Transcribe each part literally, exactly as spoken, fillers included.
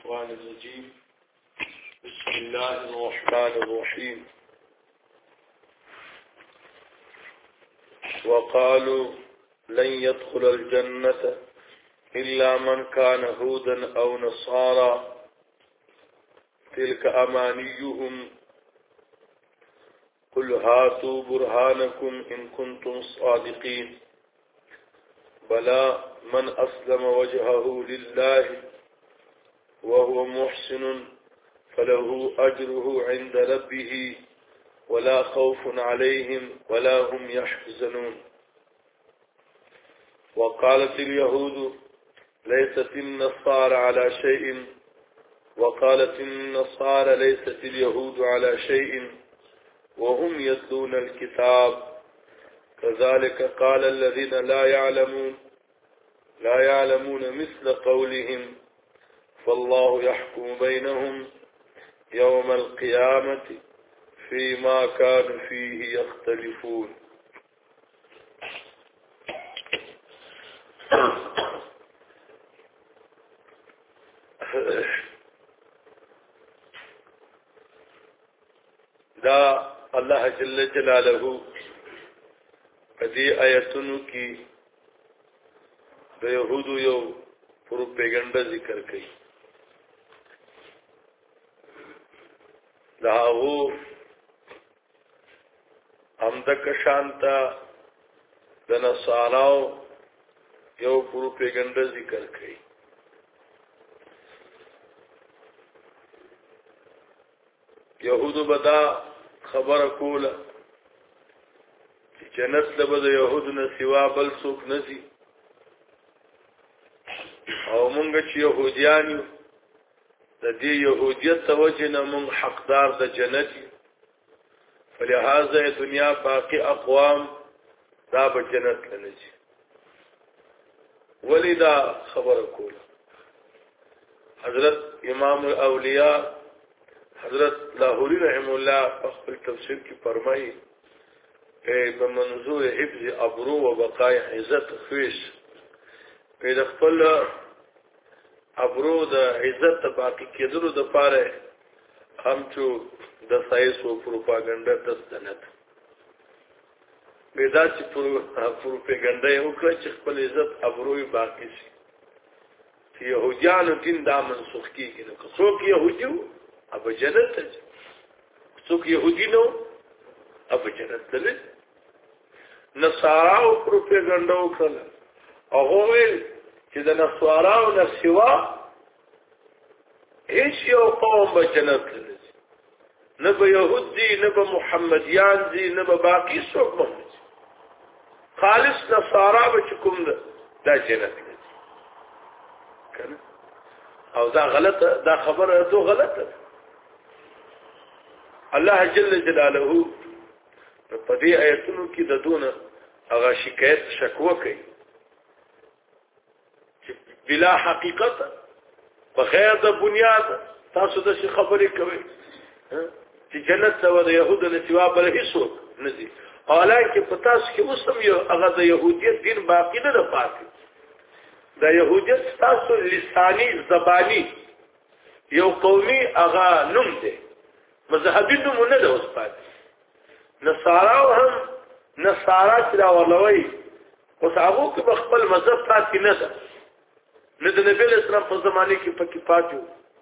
الشيطان الرجيم بسم الله الرحمن الرحيم وقالوا لن يدخل الجنة إلا من كان هودا أو نصارى تلك أمانيهم قل هاتوا برهانكم إن كنتم صادقين بلى من أسلم وجهه لله وهو محسن فله أجره عند ربه ولا خوف عليهم ولا هم يحزنون وقالت اليهود ليست النصارى على شيء وقالت النصارى ليست اليهود على شيء وهم يتلون الكتاب كذلك قال الذين لا يعلمون لا يعلمون مثل قولهم فالله يحكم بينهم يوم القيامة فيما كانوا فيه يختلفون دا الله جل جلاله دې آیتونو کې د يهودو یو پروپاګاندا ذکر کړي دا هو همدک شانتا د نصاراو یو پروپاګاندا ذکر کړي يهودو بدا خبر کوله چې جنت له د يهودو نه سوا بل څوک نشي او مونږ چې يهوديان یو د دې يهوديت توجه نه مونږ حقدار د جنت فلهذا دنیا باقي اقوام دا به جنت لنجي ولدا خبر کوله حضرت امام الاولیاء حضرت لاہوری رحم الله په خپل تفسیر کې فرمایي په منظور حفظ ابرو و بقای عزت خویش په خپل ابرو د عزت باقی کېدلو د پاره هم چې د ساينسو پروپاګاندا دستنت پیدا چې پروپاګاندا یو کړ چې خپل عزت ابرو باقی شي چې يهوديانو دین دا منسوخ کیږي نو څوک يهوديو اب جنت ته څوک يهودي نو اب جنت ته نصاراو پروپاګاندا وکړه هغه ویل چې د نصاراو نه سوا هیڅ یو قوم به جنت ته نه به يهودي نه به محمديان دي نه به باقي څوک مونږ خالص نصارا به کوم دا جنت ته کنه او دا غلطه دا خبره تو غلطه الله جل جلاله په دې آیتونو کې د دونه هغه شکایت شکوه کوي چې بلا حقیقت بغیر د بنیاد تاسو د شي خبرې کوي چې جنت ته د يهودو نه سوا بل هیڅوک نه دي حالانکه په تاسو کې اوسم یو هغه د يهودیت دین باقی نه ده پاتې د يهودیت تاسو لسانی زبانی یو قومي هغه نوم دی مذهبي نوم نه ده اوس پاتې نصارا هم نصارا چې دا ولوي اوس هغه کې خپل مذهب پاتې نه ده نه د نبی اسلام په زمانه کې پکې پاتې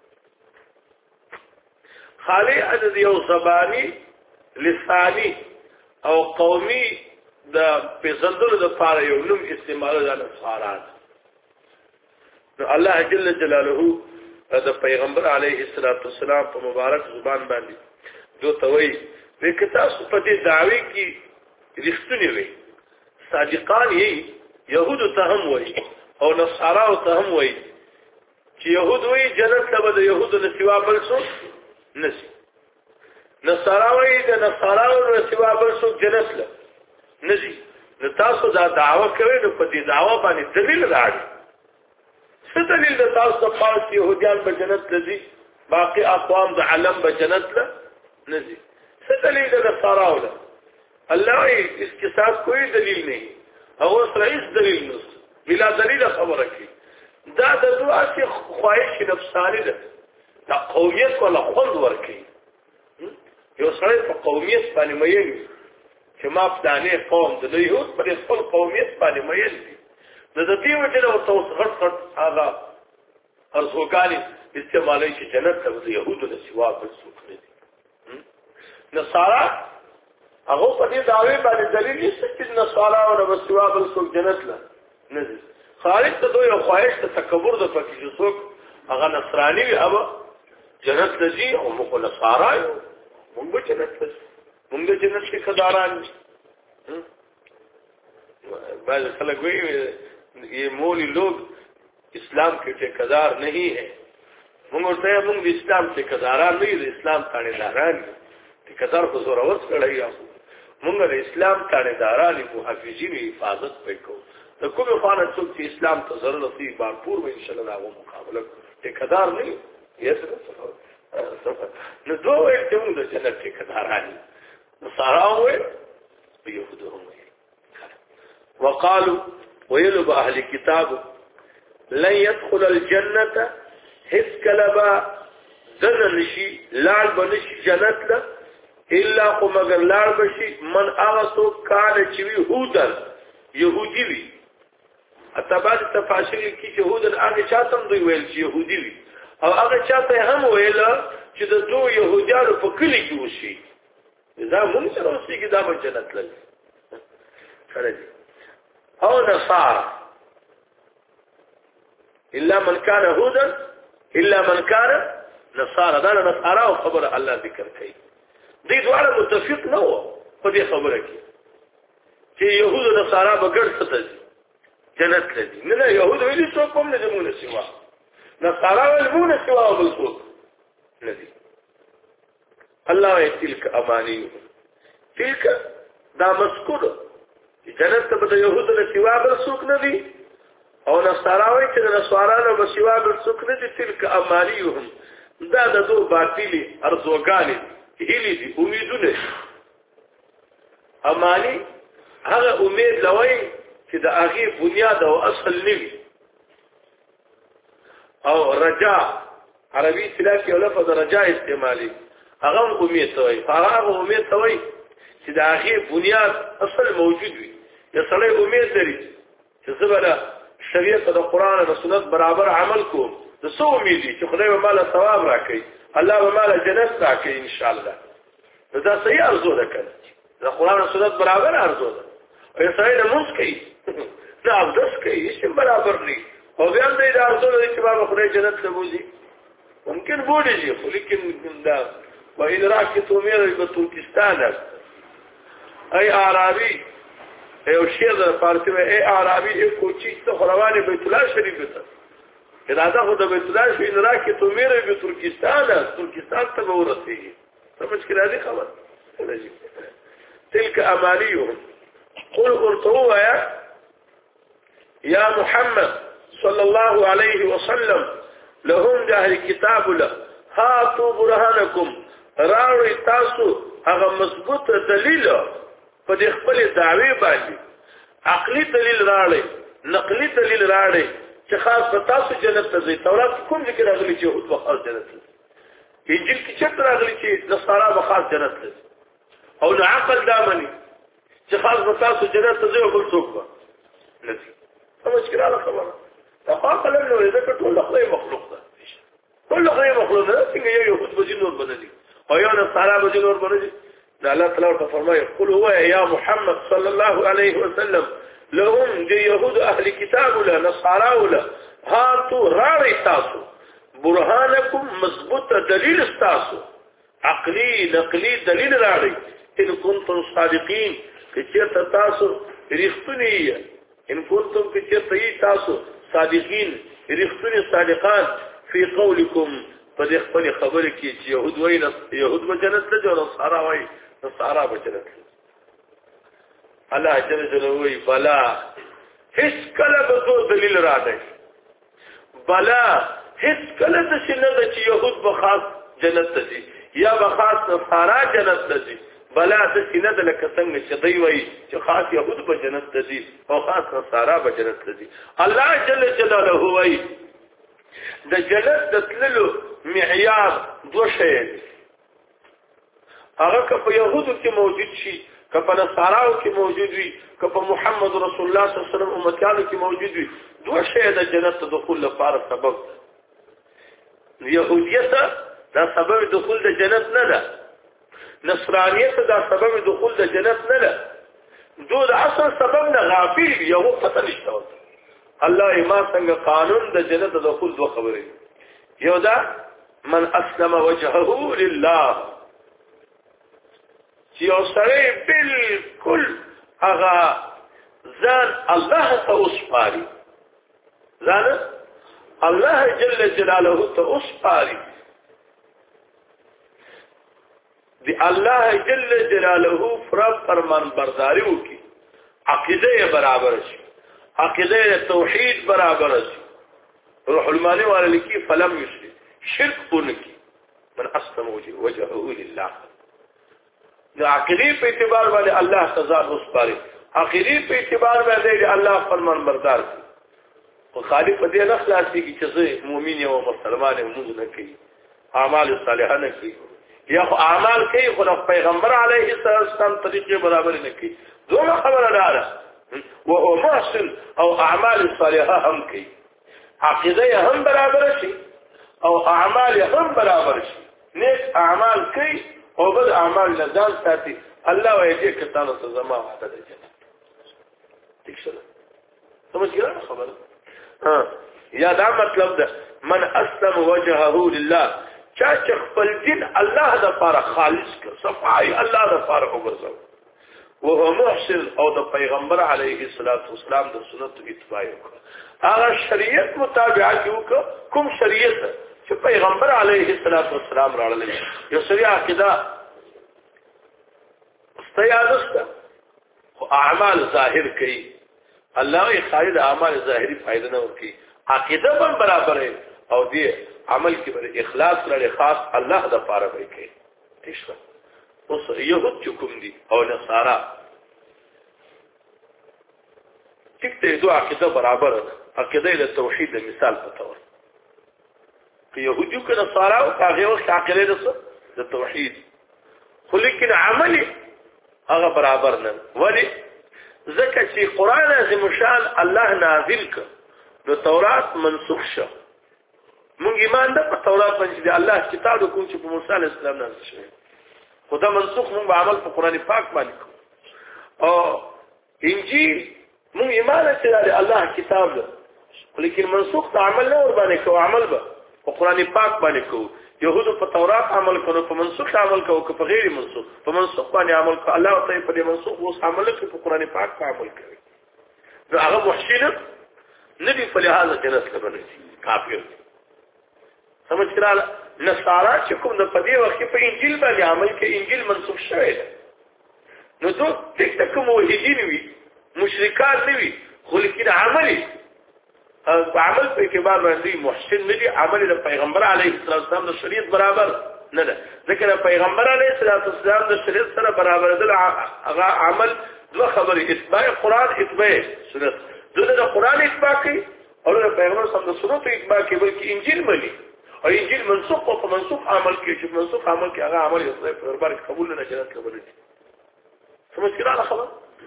خالي عدد یو زبانی لسانی او قومي د پیژندلو د پاره یو نوم استعمال د نصارا نو الله جل جلاله د پیغمبر علیه الصلاۃ والسلام په مبارک زبان باندې جو توي وکتا سو په دې دعوی کې رښتونی وي صادقان یې يهود ته هم وي او نصارا ته هم وي چې يهود وي جنت ته د يهود نه سوا بل څوک نشي نصارا وي د نصارا نه سوا بل څوک جنت له نشي نو تاسو دا دعوه کوي نو په دې دعوه باندې دلیل راځي څه دلیل د تاسو په پاس يهوديان په جنت لذي باقي اقوام د عالم په جنت له نشي څه دلیل د نصارا ولا الله یې اس کے ساتھ کوئی دلیل نہیں او سره هیڅ دلیل نشته بلا دلیل خبره کوي دا د دوه چې خواهش نفسانی ده دا قومیت ولا خوند ورکي یو سره په قومیت باندې مېږي چې ما په دانه قوم د يهود په خپل قومیت باندې مېږي د دې وجه له توسغت غټ هغه ارزوګانی استعمالي چې جنت ته د يهودو د سوا بل څوک نه دي نصارا هغه په دې داوی باندې دلیل نشته چې نصارا او د سوا بل څوک جنت لا نه دي خارج ته دوی خواهش ته تکبر د پکې چې څوک هغه نصرانی وي هغه جنت ته ځي او موږ نصارا یو موږ جنت ته موږ جنت کې خداران بعض خلک وایي ये मौली लोग इस्लाम के ठेकेदार नहीं है موږ ورته موږ د اسلام ټیکداران نه یو د اسلام تاړیداران ټیکدار خو زوره وس کړی یو موږ د اسلام تاړیداران محافظین حفاظت وکړو د کوم خانه څوک چې اسلام ته ضرر رسي بارپور و ان شاء الله هغه مقابله ټیکدار نه یې نو دوه یې موږ د جنت ټیکداران نصاراوي يهودهم وقالوا ويلب اهل الكتاب لن يدخل الجنه هیڅ کله به دنه نشي لاړ به نشي جنت له الا خو مگر لاړ بشي من هغه څوک کان چې وي هودن يهودي وي اتباع تفاسیر کې چې هودن هغه چاته دوی ویل چې يهودي وي او هغه چاته هم ویل چې د دوه يهودانو په کلی کې وشي دا موږ سره اوسېږي دا به جنت لږ کړی او نصارى الا من كان هودا الا من كان نصارى دا نصارى او خبر الله ذکر کوي دې دواړه متفق نه وو په دې خبره کې چې يهود او نصارى بغیر څه دي جنت لدي نه نه يهود ویلي څوک کوم نه زمونه سوا نصارى ولمونه سوا او بل څوک نه دي الله تلك اماني تلك دا مذکور جنت ته د يهود له سوا بل څوک نه دي او نصاراوي چې د نصارانو په سوا بل څوک نه دي تلک امانيهم دا د دوه باطلي ارزوګانې هلي دي امیدونه اماني هغه امید لوي چې د هغه بنیاد او اصل نوي او رجاء عربي اصطلاح کې لفظ رجاء استعمالي هغه امید توي هغه امید توي چې د هغه بنیاد اصل موجود وي یا سړی امید لري چې زبره شریعت د قران او سنت برابر عمل کو د سو امید چې خدای به مال ثواب راکړي الله به مال جنت راکړي ان شاء الله دا صحیح ارزو ده کړه د قران او سنت برابر ارزو ده او سړی د موږ کوي دا اوس کوي چې برابر نه او بیا دې د ارزو ده چې بابا خدای جنت ته بوزي ممکن بوډي خو لیکن دا وإن راكت أمير بتركستان أي أعرابي أي شيء فارسي أي أعرابي أي كوتشي تخلواني بيت الله شريف بتا إذا تأخذ بيت الله شو إن راكت أمير بتركستان تركستان تبورسيه فمشكلة هذه خبر تلك أمانيهم قل قلتوا يا يا محمد صلى الله عليه وسلم لهم جاهل كتاب له هاتوا برهانكم راوي تاسو هغه مضبوط دلیل په دې خپل دعوی باندې عقلی دلیل راړي نقلی دلیل راړي چې خاص په تاسو جنت ته ځي تورات کوم ذکر راغلي چې هوت بخاص جنت ته انجیل کې چې راغلي چې نصارا بخاص جنت ته او نو عقل دامني چې خاص په تاسو جنت ته ځي او بل څوک نه دي مشکل على خبره تقاقل انه اذا كنت كل خلق مخلوق ده كل خلق مخلوق ده څنګه یو يهود بجنور بنلي او یو نصارا بجنور بنلي دا الله تعالی فرمایي قل هو يا محمد صلى الله عليه وسلم لهم دي يهود اهل كتاب ولا نصارى ولا هاتوا راوي تاسو برهانكم مضبوط دليل تاسو عقلي نقلي دليل راوي ان كنتم صادقين کچته تاسو رښتونی ان كنتم کچته تاسو صادقين رښتونی صادقان في قولكم فدې خپل خبره کې چې يهود وایي يهود به جنت ته او نصارا وایي نصارا به جنت ته الله جل جلاله وایي بلا هیڅ کله به دلیل راځي بلا هیڅ کله د شنه چې يهود به خاص جنت ته ځي یا به خاص نصارا جنت ته ځي بلا د سینه د لکه څنګه چې دی وایي چې خاص یهود به جنت ته ځي او خاص نصارا به جنت ته ځي. الله جل جلاله وایي د جنت د تللو معیار دوه شی دي. هغه که په یهودو کې موجود شي، که په نصاراو کې موجود وي، که په محمد رسول الله صلی الله علیه وسلم امتیانو کې موجود وي، دوه شی د جنت ته دخول لپاره سبب ده. یهودیت دا سبب دخول د جنت نه ده، نصرانیت دا سبب دخول د جنت نه ده. دو د اصل سبب نه غافل دي، یو پته نشته ورته. الله ما څنګه قانون د جنت د دخول دوه خبرې. یو دا من اسلم وجهه لله، چې یو سړی بالکل هغه ځان الله ته وسپاري، ځان الله جل جلاله ته وسپاري، دی الله جل جلاله فرض فرمان برداری وکي، عقیده برابر شي، عقیده توحید برابر شي. روح المانی والا لکی فلم یشرک، شرک اونکی. من اسلم وجهه لله، د عقیده په اعتبار باندې الله تزاد وسپاري، عقیده په اعتبار باندې الله فرمان بردار شي. او خالق په دې نه خلاصي کی چې مؤمن او مسلمان موږ نه کوي، اعمال صالحه نه کوي، یا خو اعمال کوي خو د پیغمبر علیه السلام طریقې برابر نه کوي. دوه خبره ده، او محسن او اعمال صالحه هم کوي، عقیده هم برابر شي او اعمال هم برابر شي. نیک اعمال کوي او بد اعمال نه ځان ساتي. الله وایي چې کتانو ته زما وعده ده جنت. ٹھیک شو؟ سمجھ ګرځه خبره؟ ها یا دا مطلب ده من اسلم وجهه لله، چا چې خپل دین الله د لپاره خالص کړ، صفای الله د لپاره وګرځاو، وهو محسن او د پیغمبر علیه الصلاۃ والسلام د سنت اتباع وکړه، هغه شریعت مطابقت وکړه کوم شریعت چې پیغمبر علیه الصلاۃ والسلام راړل. یو سری عقیده استیادسته خو اعمال ظاهر کوي، الله یې خالد اعمال ظاهری فائدہ نه ورکي، عقیده هم برابر او دی عمل کې بر اخلاص لري خاص الله د لپاره کوي. ٹھیک شو؟ اوس يهود کوم دي او نصارا ټیک ته دوه عقیده برابر ده. عقیده د توحید د مثال په تور کې يهودي او نصارا او هغه وخت عقیده د توحید، خو لیکن عملي هغه برابر نه. ولی ځکه چې قران عظیم شان الله نازل ک نو تورات منسوخ شو. مونږ ایمان ده په تورات باندې چې الله کتاب کوم چې په موسی علیه السلام نازل شوی، خدا منسوخ مونږ عمل په قران پاک باندې کوو. او انجیل مونږ ایمان چې الله کتاب ده، لیکن منسوخ عمل نه ور باندې کوو، عمل به په قران پاک باندې کوو. يهودو په تورات عمل کوي، په منسوخ عمل کوي، په غیر منسوخ په منسوخ باندې عمل کوي. الله تعالی په دې منسوخ اوس عمل کوي، په قران پاک په عمل کوي. نو هغه محسن نبی په لحاظ جنت لبنه کافر. سمجھ کړه؟ نصارا چې کوم د پدې وخت په انجیل باندې عمل کوي، انجیل منسوخ شوی دی. نو ته تک تک موحدین وي، مشرکان نه وي، خو لیکن عملي عمل په اعتبار باندې محسن نه دي. عمل د پیغمبر علیه السلام د شریعت برابر نه ده، ځکه د پیغمبر علیه السلام د شریعت سره برابر ده. هغه عمل دوه خبرې، اتباع قرآن، اتباع سنت. دغه د قرآن اتباع کوي او د پیغمبر سره د سنت اتباع کوي، بلکې انجیل مني او انجیل منسوخ او منسوخ عمل کوي چې منسوخ عمل کوي هغه عمل یې خدای په دربار کې قبول نه جنت قبول دي. سمجھ کړه خبر؟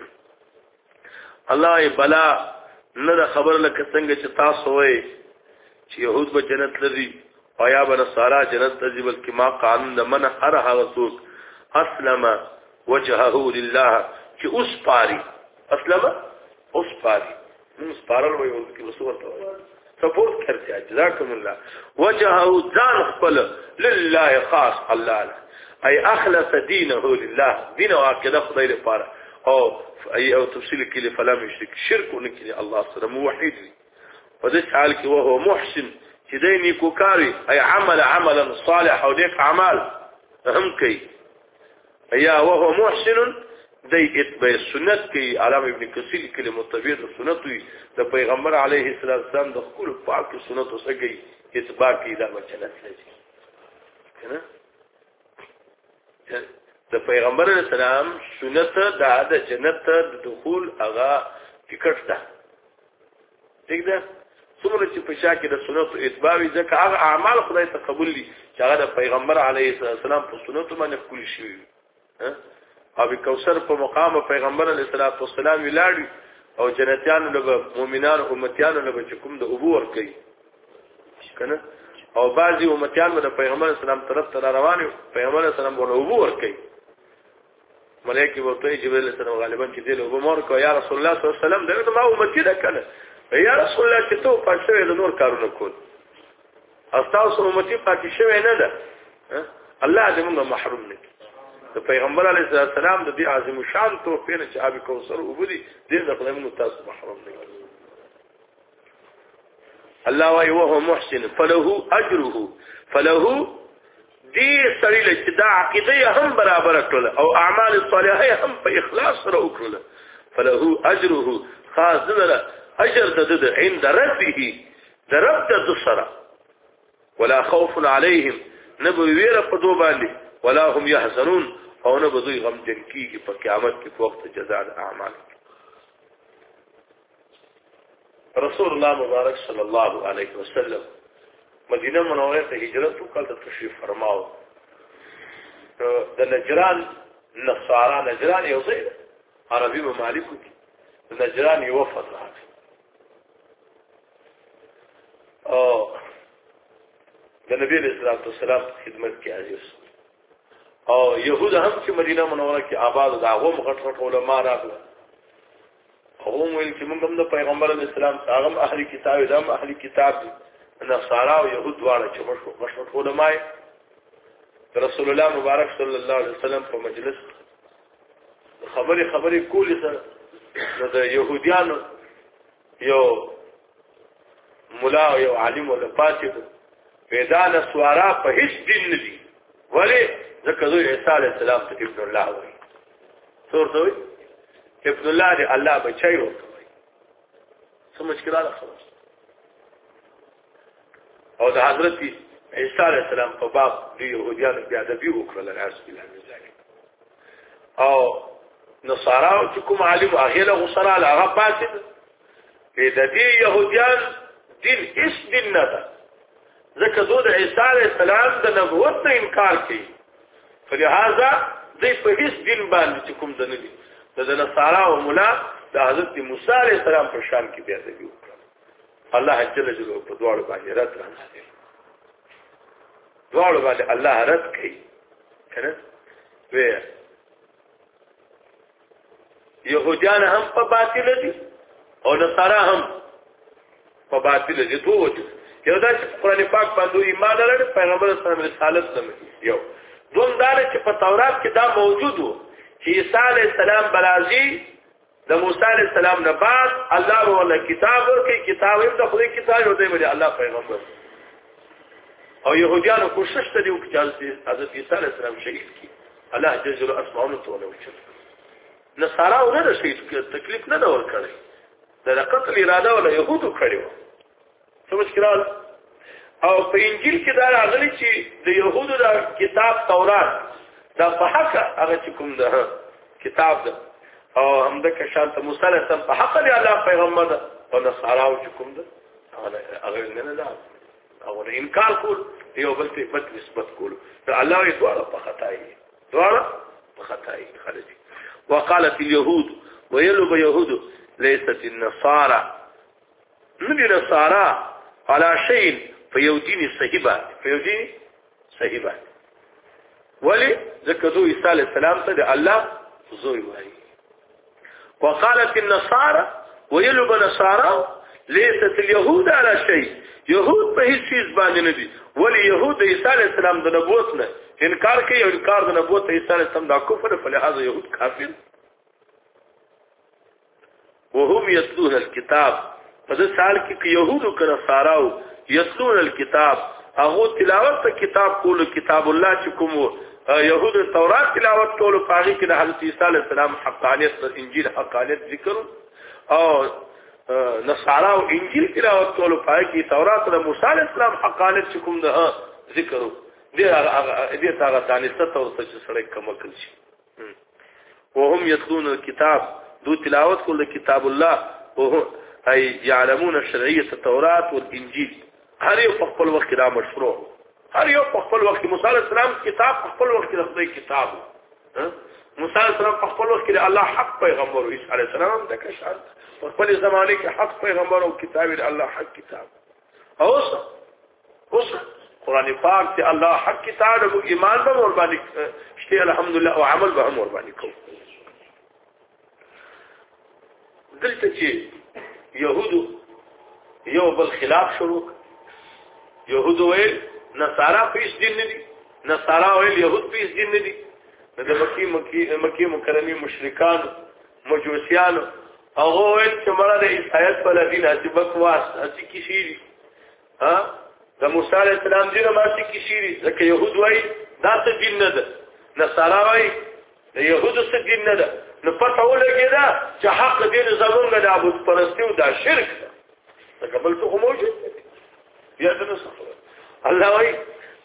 الله ای بلا نه خبر لکه څنګه چې تاسو وایي چې يهود به جنت لري او یا به نصارا جنت ته ځي، بلکې ما قانون د من هر هغه څوک اسلم وجهه لله چې اوس پاري، اسلم اوس پاري، موږ سپارل وایو چې وسوت سپورت کرتے جزاکم الله، وجهه ځان خپل لله خاص الله له، اي اخلص دينه لله، دین او عقیده خدای لپاره، او ای او تفصیل کې فلا مشرک شرک ونکړي الله سره، موحد وي په دې حال کې وهو محسن چې دې نیکو کاری، اي عمل عملا صالح او نیک اعمال هم کوي، یا وهو محسن دې اتباع سنت کوي. علامه ابن کثیر کلمه متبع سنت وي د پیغمبر علیه السلام د خپل پاک سنت او سګي اتباع کوي، دا جنت لري کنه. د پیغمبر اسلام سنت د جنت د دخول هغه ټیکټ ده ٹھیک ده څومره چې په شا کې د سنت اتباع ځکه هغه اعمال خدای ته قبول دي چې هغه د پیغمبر علیه السلام په سنت باندې کول شي او به کوثر په مقام پیغمبر علیه السلام ولاړ او جنتیان له مؤمنان امتیان له کوم د ابو ور کوي کنه او بعضی امتیان د پیغمبر اسلام طرف ته روان پیغمبر اسلام ورو ابو ور کوي ملائکه ورته جبرئیل السلام غالبا چې دی له مور کو یا رسول الله صلی الله علیه وسلم دغه ما امتی ده کنه یا رسول الله چې ته پښه د نور کارونه کول استاسو امتی پاتې شوی نه ده الله دې موږ محروم نه د پیغمبر علیه السلام د دې عظیم شان توفیق چې ابي کوثر وبدي دې د خدای موږ تاسو محروم نه الله وايي وهو محسن فله اجره فله دې سړی چې دا عقیده هم برابر کړل او اعمال صالحه هم په اخلاص سره وکړل فله اجره خاص دره اجر د عند ربه د رب د سره ولا خوف عليهم نبو ویره په دوه باندې ولا هم يحزنون او نه بدوی غم جن کیږي په قیامت کې په وخت جزاء الاعمال رسول الله مبارک صلی الله علیه وسلم مدینه منوره ته هجرت وکړه تشریف فرماو د نجران نصارا نجران یو ځای عربي ممالکو کې نجران یو فتره او د نبی رسول الله والسلام خدمت کې حاضر او يهود هم چې مدینه منوره کې آباد داغو مغټ غټ علماء راغله او ویل چې موږ هم د پیغمبر اسلام هغه اهلي کتاب دم اهلي کتاب نصارا او يهود دواړه چې مشهور علماء رسول الله مبارک صلی الله علیه وسلم په مجلس خبري خبري کولې سره د يهوديانو یو مولا او یو عالم ولا پاتې پیدانه سوارا په هیڅ دین نه دي ولی ځکه دوی عیسی علیه السلام ته ابن الله وایي څور دوی ابن الله دی الله بچی ورته څه مشکل ده خلاص او د حضرت عیسی علیه السلام په باب دی يهوديان بیا د بیو کړل العز بالله من ذلك او نصارا چې کوم عالم اغه له غصرا هغه پاتې د دې يهوديان دین هیڅ دین نه ده ځکه دوی د عیسی علیه السلام د نبوت نه انکار کوي فلهذا دوی په هیڅ دین باندې کوم د نه دي د نصارا او مولا د حضرت موسی علیه السلام په شان کې بیا دی الله جل جلاله په دواړو باندې رد راځي دواړو باندې الله رد کوي کنه و يهوديان هم په باطل دي او نصارا هم په باطل دي دوه وجه یو دا چې قرآن پاک باندې ایمان لري پیغمبر صلی الله علیه وسلم رسالت لمه یو دوم دا چې په تورات کې دا موجود وو چې عیسی علیه السلام بلازي د موسی علیه السلام نه بعد الله ولا کتاب ورکړي کتاب یې د خدای کتاب ورته ویل الله پیغمبر او يهوديانو کوشش ته دیو چې حضرت عیسی علیه السلام شهید کی الله جل جلاله اسمانو ته ولوچ نصارا ونه شهید تکلیف نه ور کړی د قتل اراده ولا يهودو کړیو څه مشکل او په انجیل کې دا راغلي چې د يهودو د کتاب تورات دا په حق هغه چې کوم ده کتاب ده او همدغه شانت موسی علیه السلام په حق دی الله پیغمبر ده او نصارا چې کوم ده هغه نه ده او انکار کول یو بل ته بد نسبت کول دا الله یې دواړه په خطای دواړه په خطای خلک وقالت اليهود ويلب يهود ليست النصارى من النصارى على شيء فيودين صحيبه فيودين صحيبه ولي ذكروا عيسى عليه السلام ته الله زوی وایي وقالت النصارى ويلب نصارى ليست اليهود على شيء يهود په هیڅ چیز باندې نه دي ولي يهود عيسى عليه السلام د نبوت نه انکار کوي او انکار د نبوت عيسى عليه السلام دا کفر فلهذا يهود کافر وهم يتلون الكتاب فذ سال کې يهود او نصاراو يتلون الكتاب هغه تلاوت کتاب کول کتاب الله چې کوم يهود تورات تلاوت کول پاږي کې د حضرت عيسى عليه السلام حقانيت انجیل حقانيت ذکر او نصارا او انجیل تلاوت کول پاږي کې تورات د موسی عليه السلام حقانيت چې کوم د ذکر دې هغه دې هغه دانسته او څه سره کوم کړی وهم يتلون الكتاب دو تلاوت کول کتاب الله وهم اي يعلمون شرعيه التوراة والانجيل هر یو په خپل وخت دا مشروع هر یو په خپل وخت موسی عليه السلام کتاب په خپل وخت د خدای کتاب موسی عليه السلام په خپل وخت د الله حق پیغمبر عيسى عليه السلام د کشان په خپل زمانه کې حق پیغمبر او کتاب د الله حق کتاب اوس اوس قران پاک ته الله حق کتاب او ایمان به ور باندې شته الحمدلله او عمل به هم ور باندې کوو دلته چې يهودو یو بل خلاف شروع يهودو ویل نصارا پیش دین ندي نصارا ویل يهود پیش دین ندي د مکی مکی مکی مکرمه مشرکان مجوسیان هغه ویل چې مړه د عیسایت په دین اسی بکواس اسی کیشيري ها د موسی عليه السلام دین ما اسی کیشيري ځکه يهود وایي دا څه دین نه ده نصارا وایي د يهودو څه دین نه ده نو پته ولګیدا چې حق دین زمونږ د ابو پرستی او د شرک ده قبل څه موجود بیا د نصارا الله وایي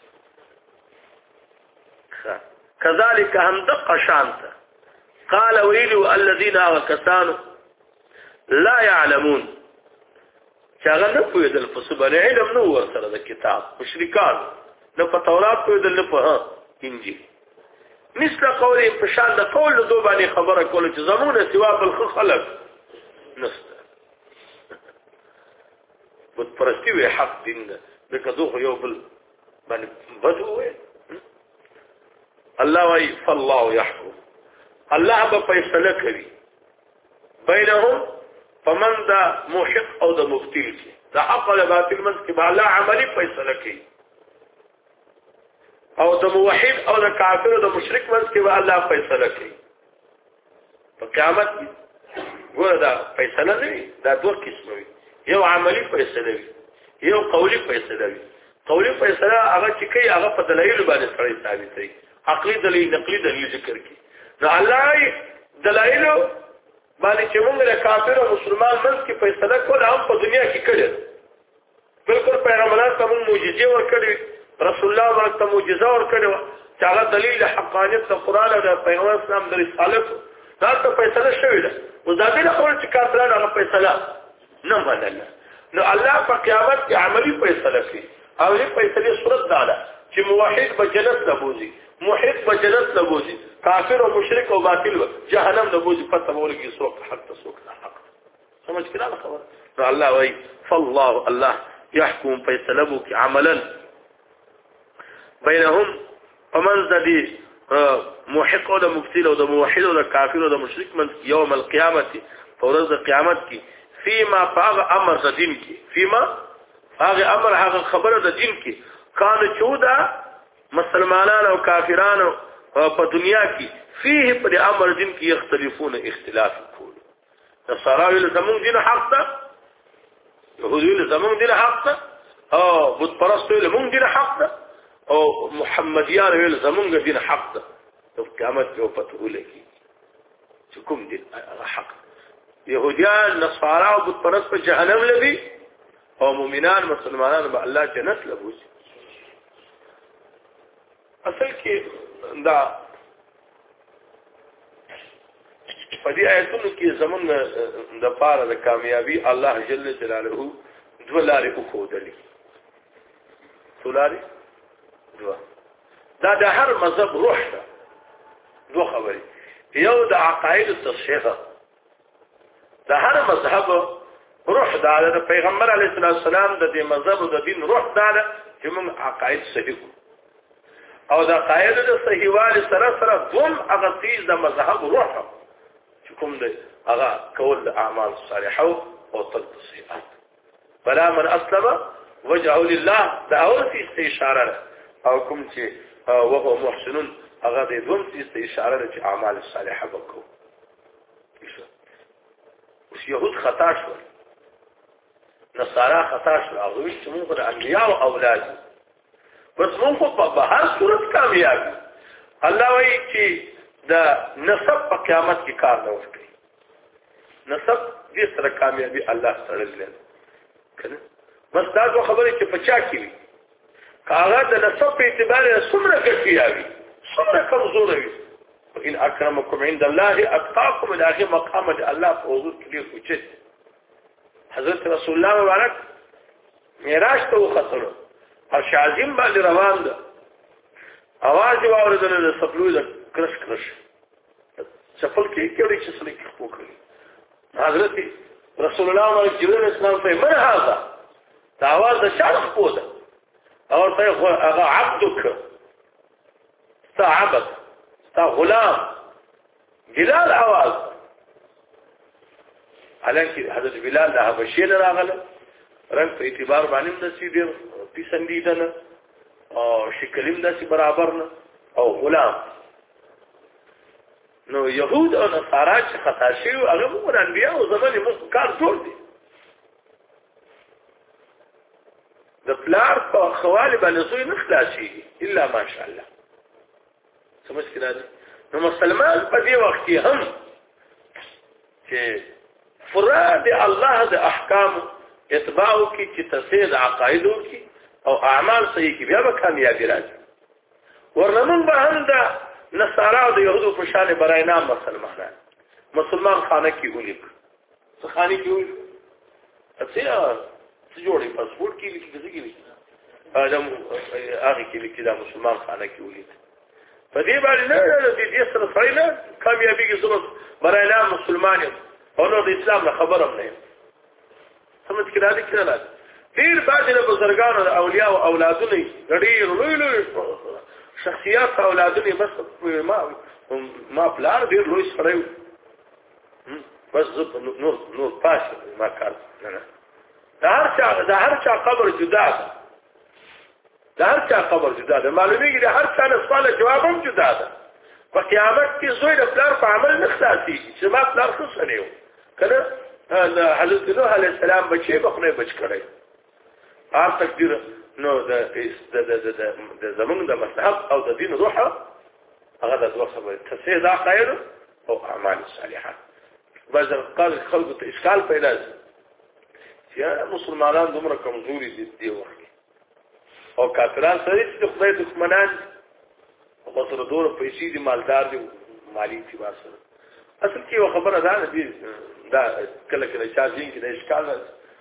كذلك هم دق شانت قال ويلوا الذين وكسانوا لا يعلمون چاغه نه پوهېدل په سبحانه علم نو ورسره د کتاب مشرکان نه په تورات پوهېدل نه په انجیل مثل قولي په شان د قول دو باندې خبره کوله چې زمونه سوا بل خلق نسته بت پرستی وی حق دین ده دغه دوه یو بل باندې بدوي الله وايي فالله يحكم الله به فیصله کوي بينهم فمن ذا محق او ذا مبتل ذا حق ولا باطل من کې الله عملي فیصله کوي او ذا موحد او ذا کافر او ذا مشرک من کې الله فیصله کوي په قیامت ګوره دا فیصله نه دا دوه قسمه وي یو عملي فیصله وي یو قولي فیصله وي قولي فیصله هغه چې کوي هغه په دلایل باندې سره ثابت وي عقلی دلیل نقلی دلیل ذکر کی نو الله دلایل باندې چې موږ له کافر او مسلمان منځ کې فیصله کول هم په دنیا کې کړل بالکل پیغمبرانو ته معجزې ورکړي رسول الله ورته معجزه ورکړي چې هغه دلیل حقانیت د قران او د پیغمبر اسلام د رسالت دا ته فیصله شوې ده او دا دې خبره چې کافرانو هغه فیصله نه منله نو الله په قیامت کې عملی فیصله کوي او دې فیصله صورت ده چې موحد به جنت ته بوزي محب بجنت لبوزي کافر او مشرک او باطل جهنم لبوزي پته ولګي سوق حق سوق حق سمجھ کړه خبر نو الله وای فالله الله يحكم فيسلبك عملا بينهم ومن ذي محق او مبتل او موحد او کافر او مشرک من يوم القيامه فورز قیامت کی فيما فاغ امر د دین کی فيما فاغ امر هغه خبره د دین کی کان چودا مسلمانان او کافرانو په دنیا کې فيه پر امر دین کې اختلافونه اختلاف کول نصاراوی له زمون دین حق ده يهودي له زمون دین حق ده او بت پرستو له زمون دین حق ده او محمديان له زمون دین حق ده په قیامت کې پته ولګي چې کوم دین حق يهوديان نصارا او بت پرست په جهنم لوي او مؤمنان مسلمانان به الله جنت لبوسي اصل کې دا په دې آیتونو کې زمون د پاره د کامیابی الله جل جلاله دولارې او خودلې دولارې دوا دا د هر مذهب روح ده دوه خبرې یو د عقاید التصحیح د هر مذهب روح ده د پیغمبر علیه السلام د دې مذهب او د دین روح ده چې موږ عقاید صحیح او دا قاعده د صحیحوالي سره سره دوم هغه تیز د مذهب روح چې کوم دی هغه کول د اعمال صالحه او ترک السیئات فلا من اسلم وجهه لله دا اول څه اشاره او کوم چې وهو محسن هغه د دوم څه اشاره چې اعمال صالحه وکړو اوس يهود خطا شو نصارا خطا شو هغه چې موږ د انبیاء او اولاد بس مونږ په هر صورت کامیاب الله وایي چې د نسب په قیامت کې کار نه وکړي نسب دې سره کامیابی الله سره لري کنه بس دا څو خبرې چې پچا کې وي کاغه د نسب په اعتبار سره څومره ګټي یاوي څومره کمزور وي ان اکرمکم عند الله اتقاکم الهی مقام د الله په حضور کې ډیر اوچت. حضرت رسول الله مبارک معراج ته وختلو عرش عظیم باندې روان ده اواز واوریدل د سپلو د کرش کرش چپل کې کېږي چې څه کې وکړي. حضرت رسول الله مبارک جبرئیل اسلام ته من هذا دا اواز د شرف پوده او ته هغه عبدک ستا عبد ستا غلام بلال اواز حالانکه حضرت بلال د حبشې نه راغله رنګ په اعتبار باندې د سي ډیر پیسندیدنه او شکلیم داسې برابر نه او غلام نو يهود او نصارا چې خطا شوي هغه موږ انبیا او زمانه موږ کار جوړ دي د پلار په خواله باندې زوی نه خلاصي الا ماشاء الله سمجھ کړه نو مسلمان په دې وخت کې هم چې فراد الله د احکام اتباعو کی چې تفسیر عقایدو کی او اعمال صحیح کی بیا به کامیابی راځي. ورنمون به هم د نصارا او د يهودو په شان برای نام مسلمانان مسلمان خانه کې ولیک څه خانه کې ولیک اڅه څه جوړي پاسپورت کې لیکي څه کې لیکي ادم هغه کې لیکي دا مسلمان خانه کې ولیک په دې باندې نه د دې سره سره نه کامیابی کې زموږ برای نام مسلمان او نو د اسلام نه خبره نه سمجھ کړه دې کړه ډیر باندې د بزرګانو او اولیاء او اولادونه ډیر لوی لوی شخصیات او اولادونه بس ما ما پلان ډیر لوی سره بس نور نور پاس ما کار نه نه د هر چا د هر چا قبر جدا ده د هر چا قبر جدا ده معلومیږي د هر چا نه سوال جواب هم جدا ده په قیامت کې زوی د پلان په عمل نه خلاصي چې ما پلان څه سنیو کنه حضرت نوح علیه السلام بچي بخنه بچ کړی هر تقدیر نو د د د د زمونږ د مذهب او د دین روح هغه د دوه خبرې تفسیر دا خیر او اعمال صالحه بعض قال خلق ته اشکال پیدا شي چې مسلمانان دومره کمزوري دي دی وخت او کافران سره چې خدای دښمنان او سره دور پیسې دي مالدار دي مالی اعتبار سره اصل کې یو خبره ده دي دا کله کله چې ځین کې د اشکال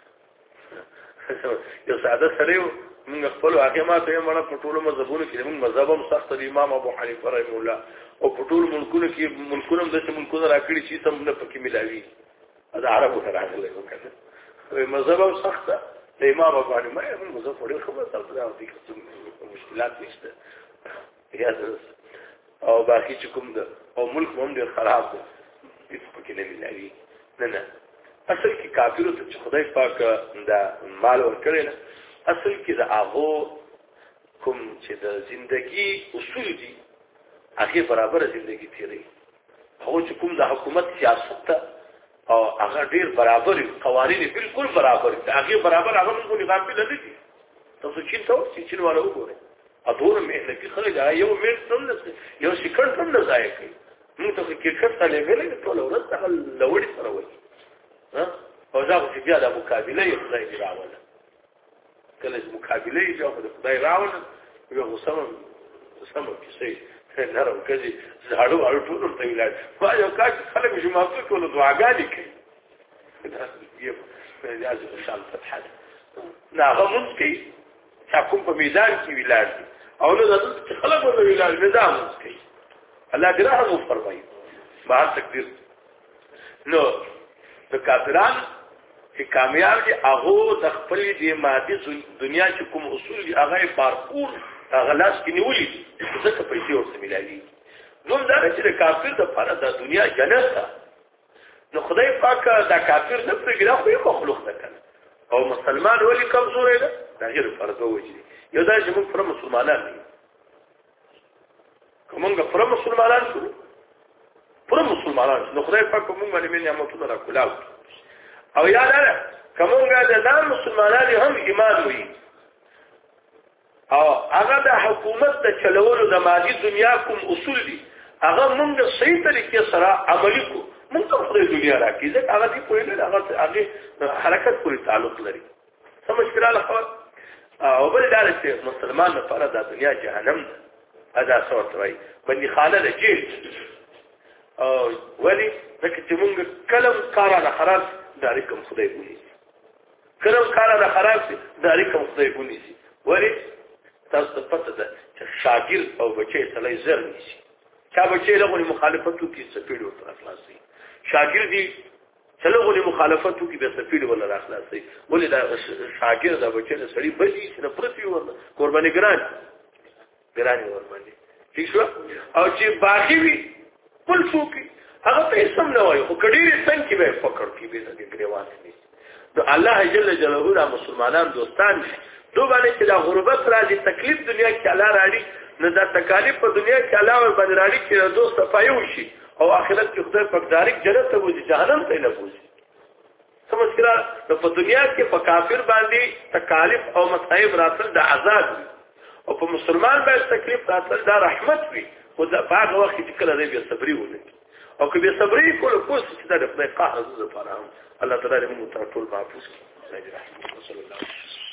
یو ساده سره موږ خپل هغه ماته یې مړه په ټولو مذهبونو کې موږ مذهب هم سخت دی امام ابو حنیفه رحم الله او په ټولو ملکونو کې ملکونو د څه ملکونو راکړي چې سم نه پکې ملاوي دا عربو سره راغلي وکړه مذهب هم سخت دی امام ابو حنیفه موږ مذهب ډېر خبره تاسو دي چې مشکلات نشته یا او باقي چې کوم ده او ملک هم ډېر خراب دی هیڅ پکې نه ملاوي نه نه اصل کې کافرو ته چې خدای پاک دا مال ورکړي نه اصل کې د هغه کوم چې د ژوندۍ اصول دي هغه برابر ژوندۍ تیری هغه چې کوم د حکومت سیاست او هغه ډیر برابر قوانين بالکل برابر دي هغه برابر هغه موږ نه غافل نه دي تاسو چې تاسو چې چین ولا وګورئ اډور مهنه کې خلک یو منټ هم نه یو سکند هم نه ځای کوي موږ ته کرکټ ته لګلې ټول ورځ هغه لوړ سره وایي ها او دا چې بیا د مقابله یې خدای راوړل کله چې مقابله یې جو د خدای راوړل یو غوسم غوسم کیسه نه راو کړي زړو اړو ټول ته ویل ما یو کاش خلک چې مافي کول دعاګانې کوي دا یو لازم ان شاء الله فتح نه غمون کوي چې کوم په میدان کې ویلار او نو د خلک په ویلار میدان کوي الله دې رحم فرمایي ما تقدیر نو د کافران چې کامیاب دي هغه د خپل د مادي دنیا چې کوم اصول دي هغه پارکور هغه لاس کې نیولې دي ځکه پیسې ورته ملایي نو دا چې د کافر د لپاره د دنیا جنت ده نو خدای پاک دا کافر نه پرېږدي خو یې مخلوق ده کنه او مسلمان ولی کمزور دی دا غیر فرض وجدي یو دا چې موږ پر مسلمانان دي کومه پر مسلمانان شو پر مسلمانان نو خدای پاک موږ باندې نعمتونه راکولاو او یاد لرئ کومه د ځان مسلمانان هم ایمان وي او هغه د حکومت د چلولو د مالی دنیا کوم اصول دي هغه موږ صحیح طریقې سره عملي کو موږ ته خدای دنیا راکړي ځکه هغه دی په لاره هغه هغه حرکت پورې تعلق لري سمجھ کړه خبر او بل دا چې مسلمان لپاره د دنیا جهنم ده ادا سورت وای باندې خاله ده جیل او ولی ځکه چې موږ کلم کار نه خراب داري کوم خدای ونی کلم کار نه خراب داري کوم خدای ونی ولی تاسو ته پته ده چې شاګرد او بچي سړی زر نشي چا بچي له مخالفتو کې سپیډ ورته اخلاصي شاګرد دي چلوغه مخالفتو کې به سپیډ ولا اخلاصي ولې دا شاګرد دا بچي له سړی بچي چې پرتی ورته قرباني ګران ګران ورمني ٹھیک شو او چې باقي وي بل څوک هغه ته سم نه وایي خو کډيري څنګه به فکر کې به د ګریوان نه نو الله جل جلاله را مسلمانان دوستان دو باندې چې دا غربت راځي تکلیف دنیا کې الله راړي نه دا تکالیف په دنیا کې الله ور باندې راړي چې دوست صفایو شي او آخرت کې خدای پاک دارک جنت ته وځي جهنم ته نه وځي سمجھ کړه نو په دنیا کې په کافر باندې تکالیف او مصائب راتل د عذاب او په مسلمان باندې تکلیف راتل د رحمت وي خو دا هغه وخت چې کله دې صبري ونه او که به صبري کول کوس چې د خدای قهر زده فراهم الله تعالی موږ ته ټول معفوظ کړي صلی الله علیه وسلم